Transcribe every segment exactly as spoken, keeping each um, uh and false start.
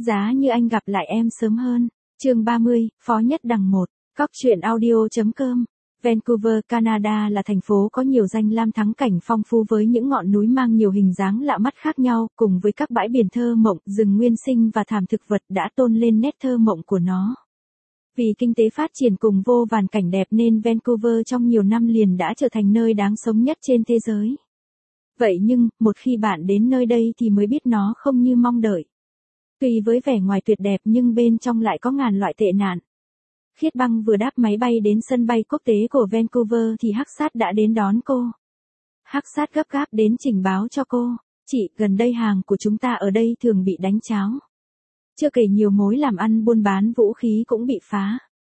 Giá như anh gặp lại em sớm hơn. Chương ba mươi, Phó Nhất Đằng một. Cóc truyện audio chấm com. Vancouver, Canada là thành phố có nhiều danh lam thắng cảnh phong phú với những ngọn núi mang nhiều hình dáng lạ mắt khác nhau, cùng với các bãi biển thơ mộng, rừng nguyên sinh và thảm thực vật đã tôn lên nét thơ mộng của nó. Vì kinh tế phát triển cùng vô vàn cảnh đẹp nên Vancouver trong nhiều năm liền đã trở thành nơi đáng sống nhất trên thế giới. Vậy nhưng, một khi bạn đến nơi đây thì mới biết nó không như mong đợi. Tuy với vẻ ngoài tuyệt đẹp nhưng bên trong lại có ngàn loại tệ nạn. Khiết Băng vừa đáp máy bay đến sân bay quốc tế của Vancouver thì Hắc Sát đã đến đón cô. Hắc Sát gấp gáp đến trình báo cho cô, chị, gần đây hàng của chúng ta ở đây thường bị đánh tráo. Chưa kể nhiều mối làm ăn buôn bán vũ khí cũng bị phá.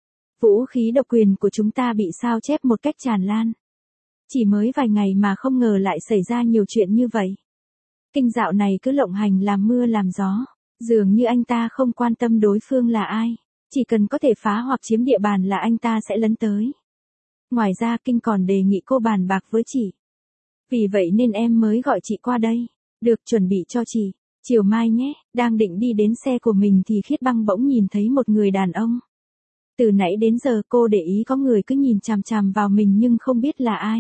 Vũ khí độc quyền của chúng ta bị sao chép một cách tràn lan. Chỉ mới vài ngày mà không ngờ lại xảy ra nhiều chuyện như vậy. Kinh dạo này cứ lộng hành làm mưa làm gió, dường như anh ta không quan tâm đối phương là ai. Chỉ cần có thể phá hoặc chiếm địa bàn là anh ta sẽ lấn tới. Ngoài ra Kinh còn đề nghị cô bàn bạc với chị. Vì vậy nên em mới gọi chị qua đây. Được, chuẩn bị cho chị. Chiều mai nhé. Đang định đi đến xe của mình thì Khiết Băng bỗng nhìn thấy một người đàn ông. Từ nãy đến giờ cô để ý có người cứ nhìn chằm chằm vào mình nhưng không biết là ai.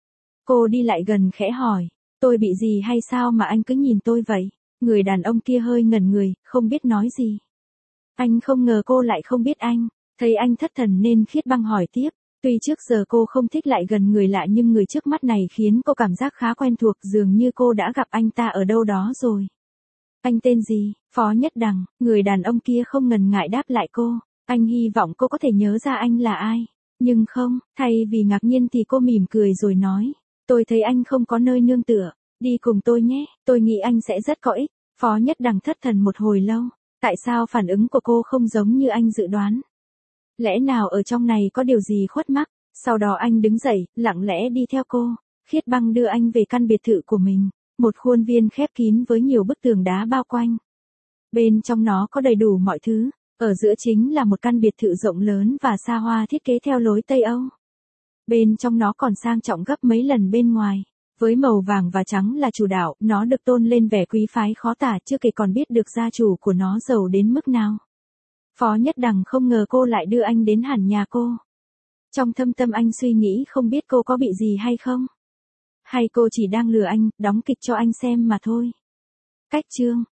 Cô đi lại gần khẽ hỏi. Tôi bị gì hay sao mà anh cứ nhìn tôi vậy? Người đàn ông kia hơi ngẩn người, không biết nói gì. Anh không ngờ cô lại không biết anh. Thấy anh thất thần nên Khiết Băng hỏi tiếp. Tuy trước giờ cô không thích lại gần người lạ nhưng người trước mắt này khiến cô cảm giác khá quen thuộc, dường như cô đã gặp anh ta ở đâu đó rồi. Anh tên gì? Phó Nhất Đằng. Người đàn ông kia không ngần ngại đáp lại cô. Anh hy vọng cô có thể nhớ ra anh là ai. Nhưng không, thay vì ngạc nhiên thì cô mỉm cười rồi nói. Tôi thấy anh không có nơi nương tựa. Đi cùng tôi nhé, tôi nghĩ anh sẽ rất có ích. Phó Nhất Đằng thất thần một hồi lâu. Tại sao phản ứng của cô không giống như anh dự đoán? Lẽ nào ở trong này có điều gì khuất mắc? Sau đó anh đứng dậy, lặng lẽ đi theo cô. Khiết Băng đưa anh về căn biệt thự của mình. Một khuôn viên khép kín với nhiều bức tường đá bao quanh. Bên trong nó có đầy đủ mọi thứ. Ở giữa chính là một căn biệt thự rộng lớn và xa hoa thiết kế theo lối Tây Âu. Bên trong nó còn sang trọng gấp mấy lần bên ngoài. Với màu vàng và trắng là chủ đạo, nó được tôn lên vẻ quý phái khó tả, chưa kể còn biết được gia chủ của nó giàu đến mức nào. Phó Nhất Đằng không ngờ cô lại đưa anh đến hẳn nhà cô. Trong thâm tâm anh suy nghĩ không biết cô có bị gì hay không. Hay cô chỉ đang lừa anh, đóng kịch cho anh xem mà thôi. Cách chương